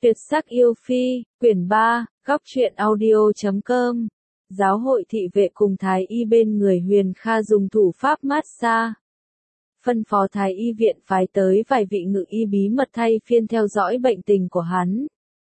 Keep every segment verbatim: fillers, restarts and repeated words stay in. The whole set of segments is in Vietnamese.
Tuyệt sắc yêu phi, quyển ba, góc truyện audio chấm com. Giáo hội thị vệ cùng thái y bên người Huyền Kha dùng thủ pháp mát xa. Phân phó thái y viện phái tới vài vị ngự y bí mật thay phiên theo dõi bệnh tình của hắn.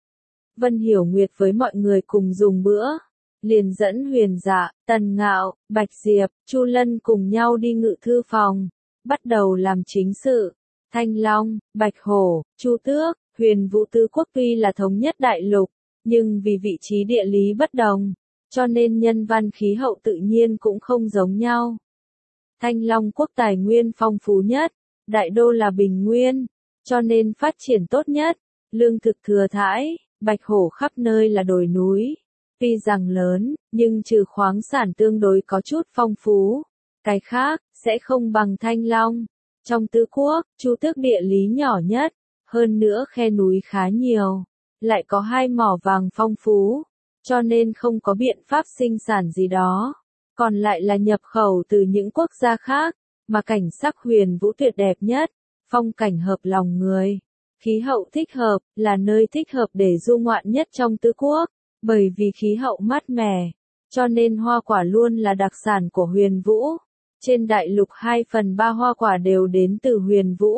Vân Hiểu Nguyệt với mọi người cùng dùng bữa, liền dẫn Huyền Dạ, Tần Ngạo, Bạch Diệp, Chu Lân cùng nhau đi ngự thư phòng, bắt đầu làm chính sự. Thanh Long, Bạch Hổ, Chu Tước, Huyền Vũ tứ quốc tuy là thống nhất đại lục, nhưng vì vị trí địa lý bất đồng, cho nên nhân văn khí hậu tự nhiên cũng không giống nhau. Thanh Long quốc tài nguyên phong phú nhất, đại đô là bình nguyên, cho nên phát triển tốt nhất, lương thực thừa thãi. Bạch Hổ khắp nơi là đồi núi, tuy rằng lớn, nhưng trừ khoáng sản tương đối có chút phong phú, cái khác sẽ không bằng Thanh Long. Trong tứ quốc, Chu Tước địa lý nhỏ nhất, hơn nữa khe núi khá nhiều, lại có hai mỏ vàng phong phú, cho nên không có biện pháp sinh sản gì đó, còn lại là nhập khẩu từ những quốc gia khác, mà cảnh sắc Huyền Vũ tuyệt đẹp nhất, phong cảnh hợp lòng người. Khí hậu thích hợp, là nơi thích hợp để du ngoạn nhất trong tứ quốc, bởi vì khí hậu mát mẻ, cho nên hoa quả luôn là đặc sản của Huyền Vũ. Trên đại lục hai phần ba hoa quả đều đến từ Huyền Vũ.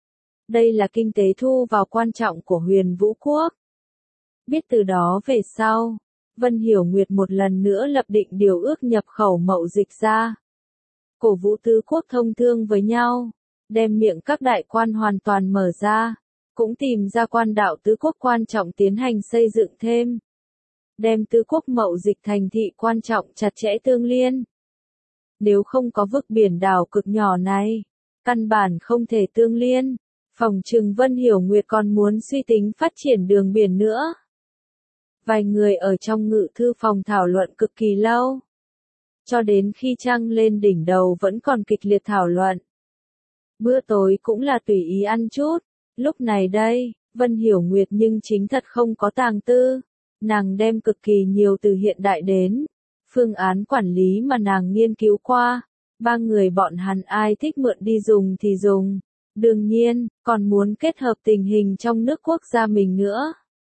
Đây là kinh tế thu vào quan trọng của Huyền Vũ quốc. Biết từ đó về sau, Vân Hiểu Nguyệt một lần nữa lập định điều ước nhập khẩu mậu dịch ra. Cổ vũ tứ quốc thông thương với nhau, đem miệng các đại quan hoàn toàn mở ra. Cũng tìm ra quan đạo tứ quốc quan trọng tiến hành xây dựng thêm. Đem tứ quốc mậu dịch thành thị quan trọng chặt chẽ tương liên. Nếu không có vực biển đảo cực nhỏ này, căn bản không thể tương liên, phòng trừng Vân Hiểu Nguyệt còn muốn suy tính phát triển đường biển nữa. Vài người ở trong ngự thư phòng thảo luận cực kỳ lâu. Cho đến khi trăng lên đỉnh đầu vẫn còn kịch liệt thảo luận. Bữa tối cũng là tùy ý ăn chút. Lúc này đây, Vân Hiểu Nguyệt nhưng chính thật không có tàng tư. Nàng đem cực kỳ nhiều từ hiện đại đến. Phương án quản lý mà nàng nghiên cứu qua. Ba người bọn hắn ai thích mượn đi dùng thì dùng. Đương nhiên, còn muốn kết hợp tình hình trong nước quốc gia mình nữa.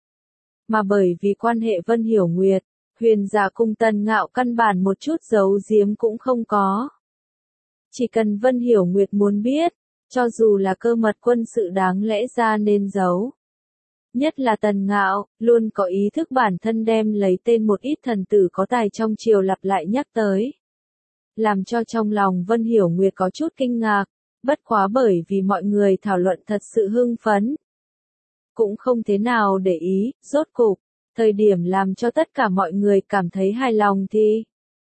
Mà bởi vì quan hệ Vân Hiểu Nguyệt, Huyền Dạ cùng Tần Ngạo căn bản một chút giấu giếm cũng không có. Chỉ cần Vân Hiểu Nguyệt muốn biết, cho dù là cơ mật quân sự đáng lẽ ra nên giấu. Nhất là Tần Ngạo, luôn có ý thức bản thân đem lấy tên một ít thần tử có tài trong triều lặp lại nhắc tới. Làm cho trong lòng Vân Hiểu Nguyệt có chút kinh ngạc, bất quá bởi vì mọi người thảo luận thật sự hưng phấn. Cũng không thế nào để ý, rốt cục, thời điểm làm cho tất cả mọi người cảm thấy hài lòng thì.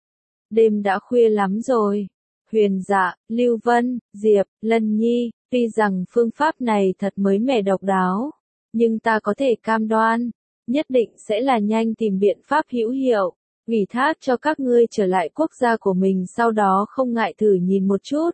Đêm đã khuya lắm rồi. Huyền Dạ, Lưu Vân, Diệp, Lân Nhi, tuy rằng phương pháp này thật mới mẻ độc đáo, nhưng ta có thể cam đoan, nhất định sẽ là nhanh tìm biện pháp hữu hiệu, ủy thác cho các ngươi trở lại quốc gia của mình sau đó không ngại thử nhìn một chút.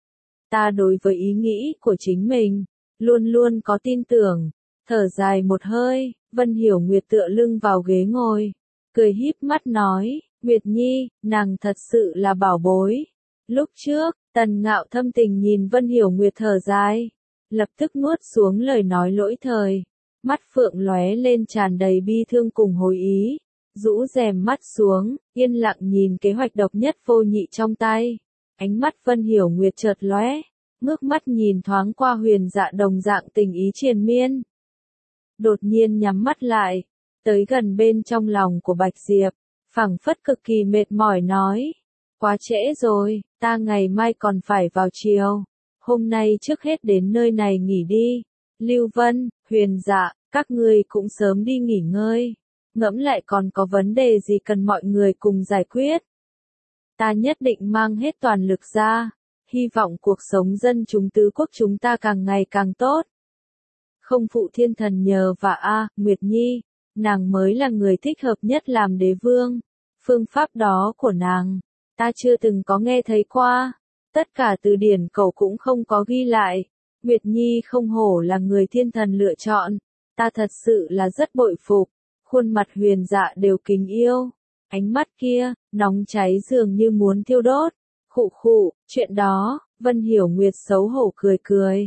Ta đối với ý nghĩ của chính mình, luôn luôn có tin tưởng, thở dài một hơi, Vân Hiểu Nguyệt tựa lưng vào ghế ngồi, cười híp mắt nói, Nguyệt Nhi, nàng thật sự là bảo bối. Lúc trước, Tần Ngạo thâm tình nhìn Vân Hiểu Nguyệt thở dài, lập tức nuốt xuống lời nói lỗi thời, mắt phượng lóe lên tràn đầy bi thương cùng hồi ý, rũ rèm mắt xuống, yên lặng nhìn kế hoạch độc nhất vô nhị trong tay. Ánh mắt Vân Hiểu Nguyệt chợt lóe, ngước mắt nhìn thoáng qua Huyền Dạ đồng dạng tình ý triền miên. Đột nhiên nhắm mắt lại, tới gần bên trong lòng của Bạch Diệp, phảng phất cực kỳ mệt mỏi nói. Quá trễ rồi, ta ngày mai còn phải vào triều. Hôm nay trước hết đến nơi này nghỉ đi. Lưu Vân, Huyền Dạ, các ngươi cũng sớm đi nghỉ ngơi. Ngẫm lại còn có vấn đề gì cần mọi người cùng giải quyết. Ta nhất định mang hết toàn lực ra. Hy vọng cuộc sống dân chúng tứ quốc chúng ta càng ngày càng tốt. Không phụ thiên thần nhờ và a, Nguyệt Nhi, nàng mới là người thích hợp nhất làm đế vương. Phương pháp đó của nàng, ta chưa từng có nghe thấy qua, tất cả từ điển cậu cũng không có ghi lại. Nguyệt Nhi không hổ là người thiên thần lựa chọn, ta thật sự là rất bội phục. Khuôn mặt Huyền Dạ đều kính yêu, ánh mắt kia, nóng cháy dường như muốn thiêu đốt. Khụ khụ, chuyện đó, Vân Hiểu Nguyệt xấu hổ cười cười,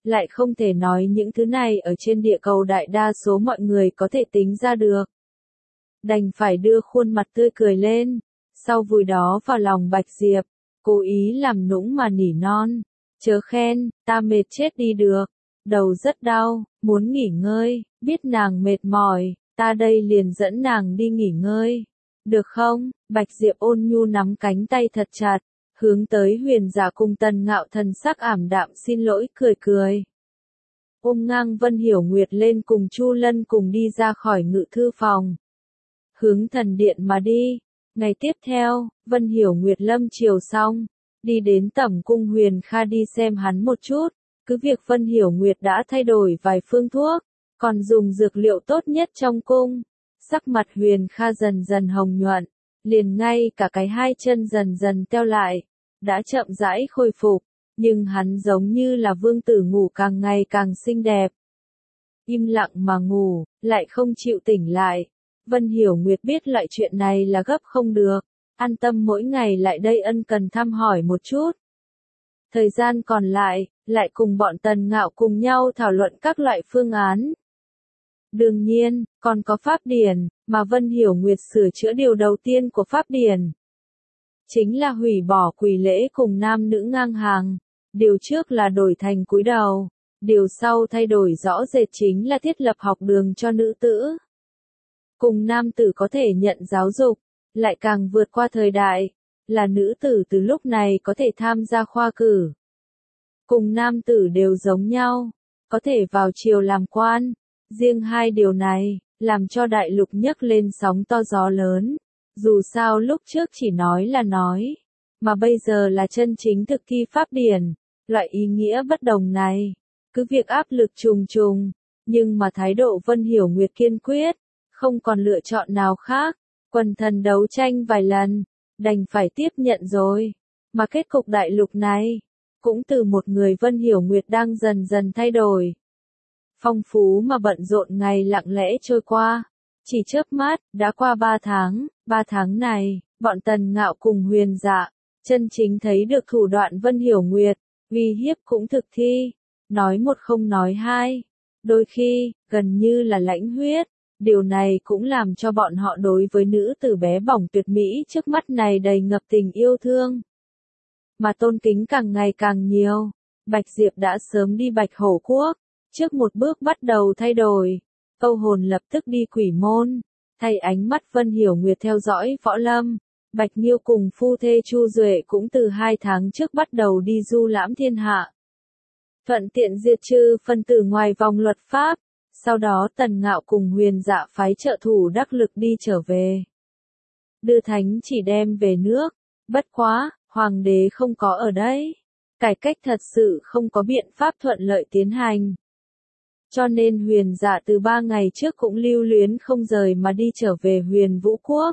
lại không thể nói những thứ này ở trên địa cầu đại đa số mọi người có thể tính ra được. Đành phải đưa khuôn mặt tươi cười lên, sau vùi đó vào lòng Bạch Diệp, cố ý làm nũng mà nỉ non, chớ khen, ta mệt chết đi được, đầu rất đau, muốn nghỉ ngơi, biết nàng mệt mỏi, ta đây liền dẫn nàng đi nghỉ ngơi, được không? Bạch Diệp ôn nhu nắm cánh tay thật chặt, hướng tới Huyền Dạ cùng Tần Ngạo thần sắc ảm đạm xin lỗi cười cười. Ôm ngang Vân Hiểu Nguyệt lên cùng Chu Lân cùng đi ra khỏi ngự thư phòng. Hướng thần điện mà đi. Ngày tiếp theo, Vân Hiểu Nguyệt lâm chiều xong, đi đến Tẩm cung Huyền Kha đi xem hắn một chút, cứ việc Vân Hiểu Nguyệt đã thay đổi vài phương thuốc, còn dùng dược liệu tốt nhất trong cung. Sắc mặt Huyền Kha dần dần hồng nhuận, liền ngay cả cái hai chân dần dần teo lại, đã chậm rãi khôi phục, nhưng hắn giống như là vương tử ngủ càng ngày càng xinh đẹp. Im lặng mà ngủ, lại không chịu tỉnh lại. Vân Hiểu Nguyệt biết loại chuyện này là gấp không được, an tâm mỗi ngày lại đây ân cần thăm hỏi một chút. Thời gian còn lại, lại cùng bọn Tần Ngạo cùng nhau thảo luận các loại phương án. Đương nhiên, còn có pháp điển, mà Vân Hiểu Nguyệt sửa chữa điều đầu tiên của pháp điển. Chính là hủy bỏ quỳ lễ cùng nam nữ ngang hàng. Điều trước là đổi thành cúi đầu. Điều sau thay đổi rõ rệt chính là thiết lập học đường cho nữ tử. Cùng nam tử có thể nhận giáo dục, lại càng vượt qua thời đại, là nữ tử từ lúc này có thể tham gia khoa cử. Cùng nam tử đều giống nhau, có thể vào triều làm quan. Riêng hai điều này, làm cho đại lục nhấc lên sóng to gió lớn. Dù sao lúc trước chỉ nói là nói, mà bây giờ là chân chính thực thi pháp điển, loại ý nghĩa bất đồng này. Cứ việc áp lực trùng trùng, nhưng mà thái độ Vân Hiểu Nguyệt kiên quyết, không còn lựa chọn nào khác. Quần thần đấu tranh vài lần, đành phải tiếp nhận rồi. Mà kết cục đại lục này, cũng từ một người Vân Hiểu Nguyệt đang dần dần thay đổi. Phong phú mà bận rộn ngày lặng lẽ trôi qua. Chỉ chớp mắt, đã qua ba tháng, ba tháng này, bọn Tần Ngạo cùng Huyền Dạ, chân chính thấy được thủ đoạn Vân Hiểu Nguyệt, uy hiếp cũng thực thi, nói một không nói hai, đôi khi, gần như là lãnh huyết, điều này cũng làm cho bọn họ đối với nữ tử bé bỏng tuyệt mỹ trước mắt này đầy ngập tình yêu thương. Mà tôn kính càng ngày càng nhiều, Bạch Diệp đã sớm đi Bạch Hổ Quốc, trước một bước bắt đầu thay đổi. Câu hồn lập tức đi Quỷ Môn, thay ánh mắt Vân Hiểu Nguyệt theo dõi võ lâm. Bạch Nghiêu cùng phu thê Chu Duệ cũng từ hai tháng trước bắt đầu đi du lãm thiên hạ. Thuận tiện diệt trừ phân tử ngoài vòng luật pháp, sau đó Tần Ngạo cùng Huyền Dạ phái trợ thủ đắc lực đi trở về. Đưa thánh chỉ đem về nước, bất quá, hoàng đế không có ở đây. Cải cách thật sự không có biện pháp thuận lợi tiến hành. Cho nên Huyền Dạ từ ba ngày trước cũng lưu luyến không rời mà đi trở về Huyền Vũ Quốc.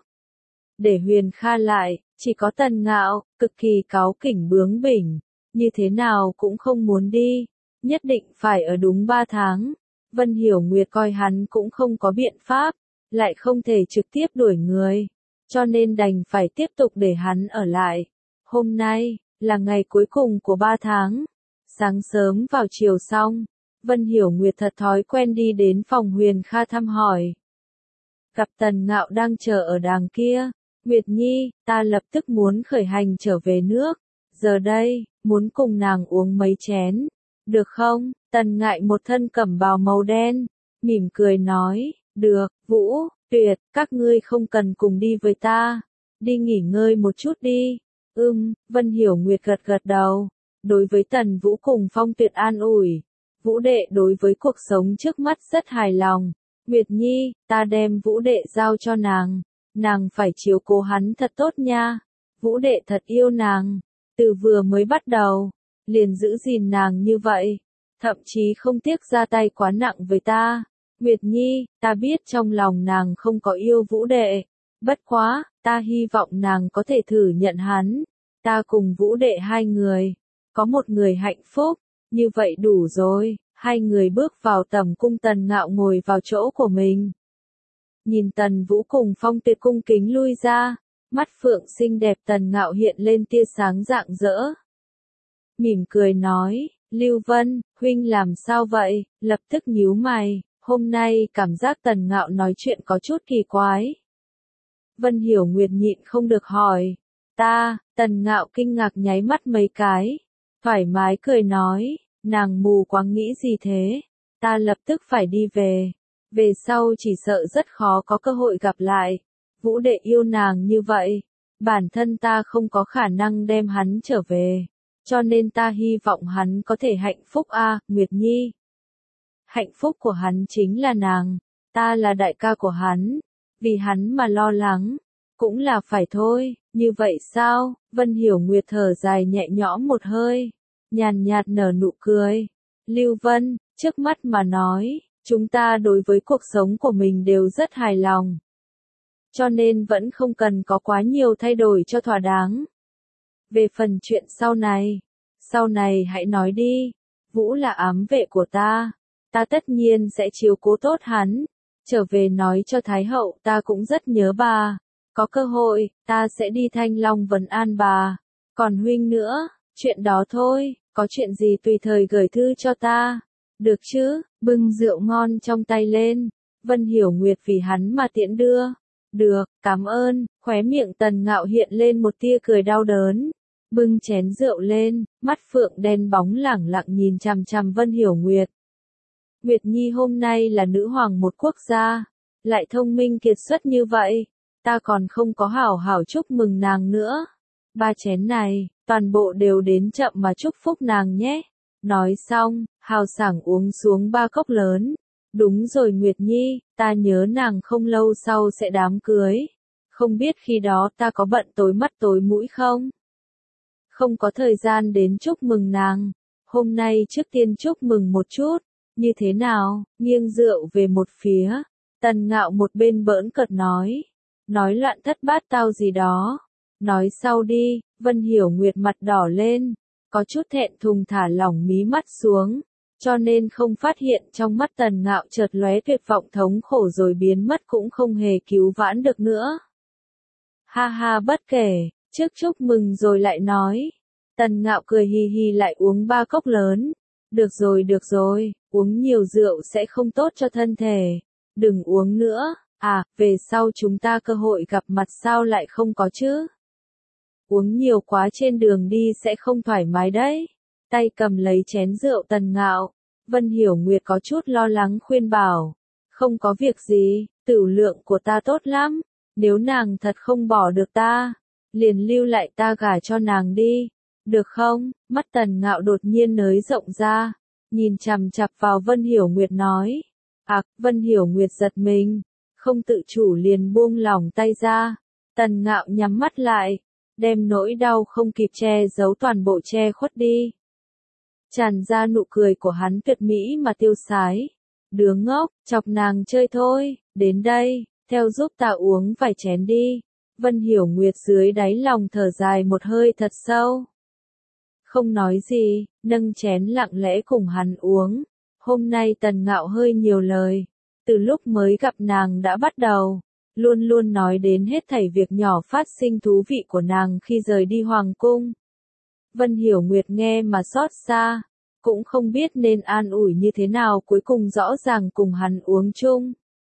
Để Huyền Kha lại, chỉ có Tần Ngạo, cực kỳ cáu kỉnh bướng bỉnh, như thế nào cũng không muốn đi, nhất định phải ở đúng ba tháng. Vân Hiểu Nguyệt coi hắn cũng không có biện pháp, lại không thể trực tiếp đuổi người, cho nên đành phải tiếp tục để hắn ở lại. Hôm nay, là ngày cuối cùng của ba tháng. Sáng sớm vào chiều xong, Vân Hiểu Nguyệt thật thói quen đi đến phòng Huyền Kha thăm hỏi. Gặp Tần Ngạo đang chờ ở đàng kia, Nguyệt Nhi, ta lập tức muốn khởi hành trở về nước, giờ đây, muốn cùng nàng uống mấy chén, được không? Tần Ngại một thân cẩm bào màu đen, mỉm cười nói, được, Vũ, Tuyệt, các ngươi không cần cùng đi với ta, đi nghỉ ngơi một chút đi. Ừm, Vân Hiểu Nguyệt gật gật đầu, đối với Tần Vũ cùng Phong Tuyệt an ủi. Vũ đệ đối với cuộc sống trước mắt rất hài lòng. Nguyệt Nhi, ta đem Vũ đệ giao cho nàng, nàng phải chiếu cố hắn thật tốt nha. Vũ đệ thật yêu nàng, từ vừa mới bắt đầu, liền giữ gìn nàng như vậy, thậm chí không tiếc ra tay quá nặng với ta. Nguyệt Nhi, ta biết trong lòng nàng không có yêu Vũ đệ, bất quá, ta hy vọng nàng có thể thử nhận hắn. Ta cùng Vũ đệ hai người, có một người hạnh phúc, như vậy đủ rồi. Hai người bước vào tầm cung. Tần Ngạo ngồi vào chỗ của mình. Nhìn Tần Vũ cùng Phong Tuyệt cung kính lui ra, mắt phượng xinh đẹp Tần Ngạo hiện lên tia sáng rạng rỡ. Mỉm cười nói, Lưu Vân, huynh làm sao vậy? Lập tức nhíu mày, hôm nay cảm giác Tần Ngạo nói chuyện có chút kỳ quái. Vân Hiểu Nguyệt nhịn không được hỏi. Ta, Tần Ngạo kinh ngạc nháy mắt mấy cái. Thoải mái cười nói, nàng mù quáng nghĩ gì thế? Ta lập tức phải đi về. Về sau chỉ sợ rất khó có cơ hội gặp lại. Vũ đệ yêu nàng như vậy. Bản thân ta không có khả năng đem hắn trở về. Cho nên ta hy vọng hắn có thể hạnh phúc a, à, Nguyệt Nhi. Hạnh phúc của hắn chính là nàng. Ta là đại ca của hắn. Vì hắn mà lo lắng. Cũng là phải thôi, như vậy sao? Vân Hiểu Nguyệt thở dài nhẹ nhõm một hơi. Nhàn nhạt nở nụ cười. Lưu Vân, trước mắt mà nói, chúng ta đối với cuộc sống của mình đều rất hài lòng. Cho nên vẫn không cần có quá nhiều thay đổi cho thỏa đáng. Về phần chuyện sau này, sau này hãy nói đi. Vũ là ám vệ của ta, ta tất nhiên sẽ chiếu cố tốt hắn. Trở về nói cho Thái hậu, ta cũng rất nhớ bà. Có cơ hội, ta sẽ đi Thanh Long vấn an bà. Còn huynh nữa, chuyện đó thôi, có chuyện gì tùy thời gửi thư cho ta. Được chứ, bưng rượu ngon trong tay lên. Vân Hiểu Nguyệt vì hắn mà tiễn đưa. Được, cảm ơn, khóe miệng Tần Ngạo hiện lên một tia cười đau đớn. Bưng chén rượu lên, mắt phượng đen bóng lẳng lặng nhìn chằm chằm Vân Hiểu Nguyệt. Nguyệt Nhi hôm nay là nữ hoàng một quốc gia, lại thông minh kiệt xuất như vậy, ta còn không có hảo hảo chúc mừng nàng nữa. Ba chén này, toàn bộ đều đến chậm mà chúc phúc nàng nhé. Nói xong, hào sảng uống xuống ba cốc lớn. Đúng rồi Nguyệt Nhi, ta nhớ nàng không lâu sau sẽ đám cưới. Không biết khi đó ta có bận tối mắt tối mũi không? Không có thời gian đến chúc mừng nàng. Hôm nay trước tiên chúc mừng một chút. Như thế nào, nghiêng rượu về một phía. Tần Ngạo một bên bỡn cợt nói. Nói loạn thất bát tao gì đó. Nói sau đi, Vân Hiểu Nguyệt mặt đỏ lên. Có chút thẹn thùng thả lỏng mí mắt xuống. Cho nên không phát hiện trong mắt Tần Ngạo chợt lóe tuyệt vọng thống khổ rồi biến mất cũng không hề cứu vãn được nữa. Ha ha bất kể, trước chúc mừng rồi lại nói. Tần Ngạo cười hì hì lại uống ba cốc lớn. Được rồi được rồi, uống nhiều rượu sẽ không tốt cho thân thể. Đừng uống nữa, à, về sau chúng ta cơ hội gặp mặt sao lại không có chứ? Uống nhiều quá trên đường đi sẽ không thoải mái đấy. Tay cầm lấy chén rượu Tần Ngạo. Vân Hiểu Nguyệt có chút lo lắng khuyên bảo. Không có việc gì, tửu lượng của ta tốt lắm. Nếu nàng thật không bỏ được ta, liền lưu lại ta gả cho nàng đi. Được không? Mắt Tần Ngạo đột nhiên nới rộng ra. Nhìn chằm chặp vào Vân Hiểu Nguyệt nói. Ặc, à, Vân Hiểu Nguyệt giật mình. Không tự chủ liền buông lỏng tay ra. Tần Ngạo nhắm mắt lại. Đem nỗi đau không kịp che giấu toàn bộ che khuất đi. Tràn ra nụ cười của hắn tuyệt mỹ mà tiêu sái. Đứa ngốc, chọc nàng chơi thôi, đến đây, theo giúp ta uống vài chén đi. Vân Hiểu Nguyệt dưới đáy lòng thở dài một hơi thật sâu. Không nói gì, nâng chén lặng lẽ cùng hắn uống. Hôm nay Tần Ngạo hơi nhiều lời. Từ lúc mới gặp nàng đã bắt đầu. Luôn luôn nói đến hết thảy việc nhỏ phát sinh thú vị của nàng khi rời đi hoàng cung. Vân Hiểu Nguyệt nghe mà xót xa, cũng không biết nên an ủi như thế nào cuối cùng rõ ràng cùng hắn uống chung.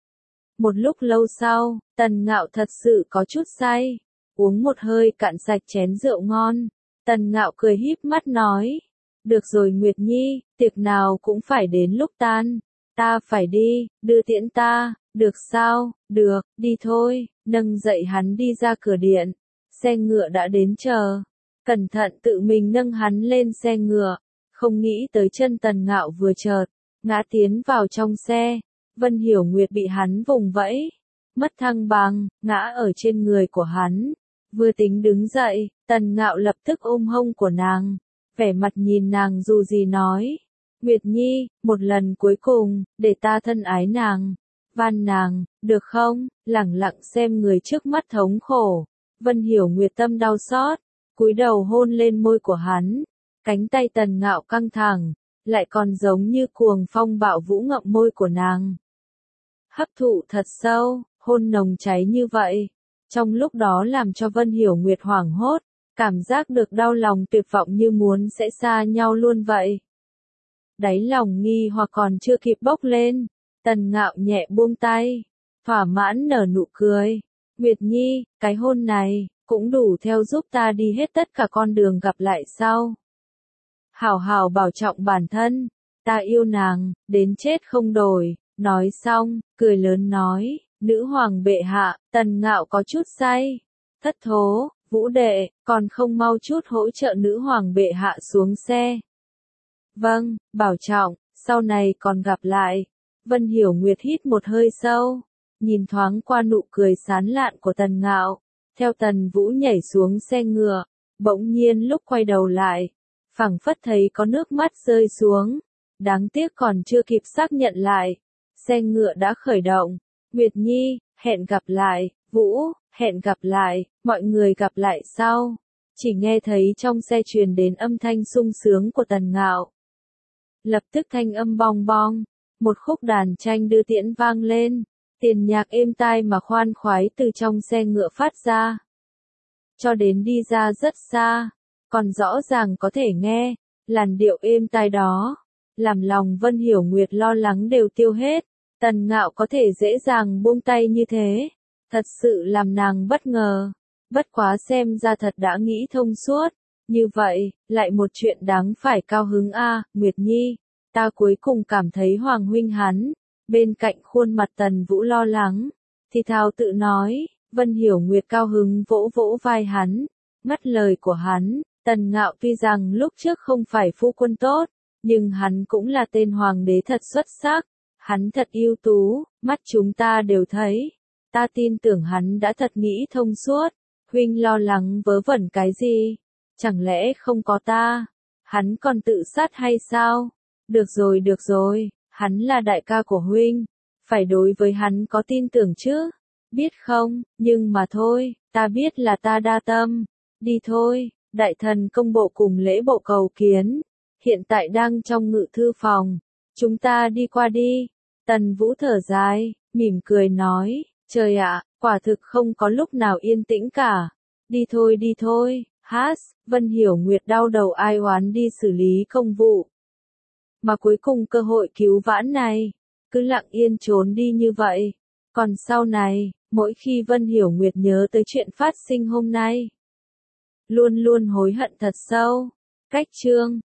Một lúc lâu sau, Tần Ngạo thật sự có chút say, uống một hơi cạn sạch chén rượu ngon. Tần Ngạo cười híp mắt nói, được rồi Nguyệt Nhi, tiệc nào cũng phải đến lúc tan, ta phải đi, đưa tiễn ta, được sao, được, đi thôi, nâng dậy hắn đi ra cửa điện, xe ngựa đã đến chờ. Cẩn thận tự mình nâng hắn lên xe ngựa, không nghĩ tới chân Tần Ngạo vừa chợt ngã tiến vào trong xe. Vân Hiểu Nguyệt bị hắn vùng vẫy, mất thăng bằng, ngã ở trên người của hắn. Vừa tính đứng dậy, Tần Ngạo lập tức ôm hông của nàng, vẻ mặt nhìn nàng dù gì nói. Nguyệt Nhi, một lần cuối cùng, để ta thân ái nàng, van nàng, được không? Lẳng lặng xem người trước mắt thống khổ. Vân Hiểu Nguyệt tâm đau xót, cúi đầu hôn lên môi của hắn. Cánh tay Tần Ngạo căng thẳng, lại còn giống như cuồng phong bạo vũ ngậm môi của nàng. Hấp thụ thật sâu, hôn nồng cháy như vậy. Trong lúc đó làm cho Vân Hiểu Nguyệt hoảng hốt, cảm giác được đau lòng tuyệt vọng như muốn sẽ xa nhau luôn vậy. đáy lòng nghi hoặc còn chưa kịp bốc lên, Tần Ngạo nhẹ buông tay, thỏa mãn nở nụ cười. Nguyệt Nhi, cái hôn này, cũng đủ theo giúp ta đi hết tất cả con đường gặp lại sau. Hảo hảo bảo trọng bản thân, ta yêu nàng, đến chết không đổi. Nói xong, cười lớn nói, nữ hoàng bệ hạ, Tần Ngạo có chút say. Thất thố, Vũ đệ, còn không mau chút hỗ trợ nữ hoàng bệ hạ xuống xe. Vâng, bảo trọng, sau này còn gặp lại. Vân Hiểu Nguyệt hít một hơi sâu, nhìn thoáng qua nụ cười sán lạn của Tần Ngạo, theo Tần Vũ nhảy xuống xe ngựa, bỗng nhiên lúc quay đầu lại, phảng phất thấy có nước mắt rơi xuống, đáng tiếc còn chưa kịp xác nhận lại, xe ngựa đã khởi động. Nguyệt Nhi, hẹn gặp lại, Vũ, hẹn gặp lại, mọi người gặp lại sau. Chỉ nghe thấy trong xe truyền đến âm thanh sung sướng của Tần Ngạo. Lập tức thanh âm bong bong, một khúc đàn tranh đưa tiễn vang lên, tiền nhạc êm tai mà khoan khoái từ trong xe ngựa phát ra. Cho đến đi ra rất xa, còn rõ ràng có thể nghe, làn điệu êm tai đó, làm lòng Vân Hiểu Nguyệt lo lắng đều tiêu hết. Tần Ngạo có thể dễ dàng buông tay như thế, thật sự làm nàng bất ngờ. Bất quá xem ra thật đã nghĩ thông suốt, như vậy, lại một chuyện đáng phải cao hứng a, à, Nguyệt Nhi, ta cuối cùng cảm thấy Hoàng huynh hắn. Bên cạnh khuôn mặt Tần Vũ lo lắng, thì thào tự nói, Vân Hiểu Nguyệt cao hứng vỗ vỗ vai hắn, ngắt lời của hắn, Tần Ngạo tuy rằng lúc trước không phải phu quân tốt, nhưng hắn cũng là tên hoàng đế thật xuất sắc, hắn thật ưu tú, mắt chúng ta đều thấy, ta tin tưởng hắn đã thật nghĩ thông suốt, huynh lo lắng vớ vẩn cái gì, chẳng lẽ không có ta, hắn còn tự sát hay sao, được rồi được rồi. Hắn là đại ca của huynh, phải đối với hắn có tin tưởng chứ, biết không, nhưng mà thôi, ta biết là ta đa tâm, đi thôi, đại thần công bộ cùng lễ bộ cầu kiến, hiện tại đang trong ngự thư phòng, chúng ta đi qua đi. Tần Vũ thở dài, mỉm cười nói, trời ạ, quả thực không có lúc nào yên tĩnh cả, đi thôi đi thôi, hát, Vân Hiểu Nguyệt đau đầu ai oán đi xử lý công vụ. Mà cuối cùng cơ hội cứu vãn này, cứ lặng yên trốn đi như vậy. Còn sau này, mỗi khi Vân Hiểu Nguyệt nhớ tới chuyện phát sinh hôm nay, luôn luôn hối hận thật sâu. Cách chương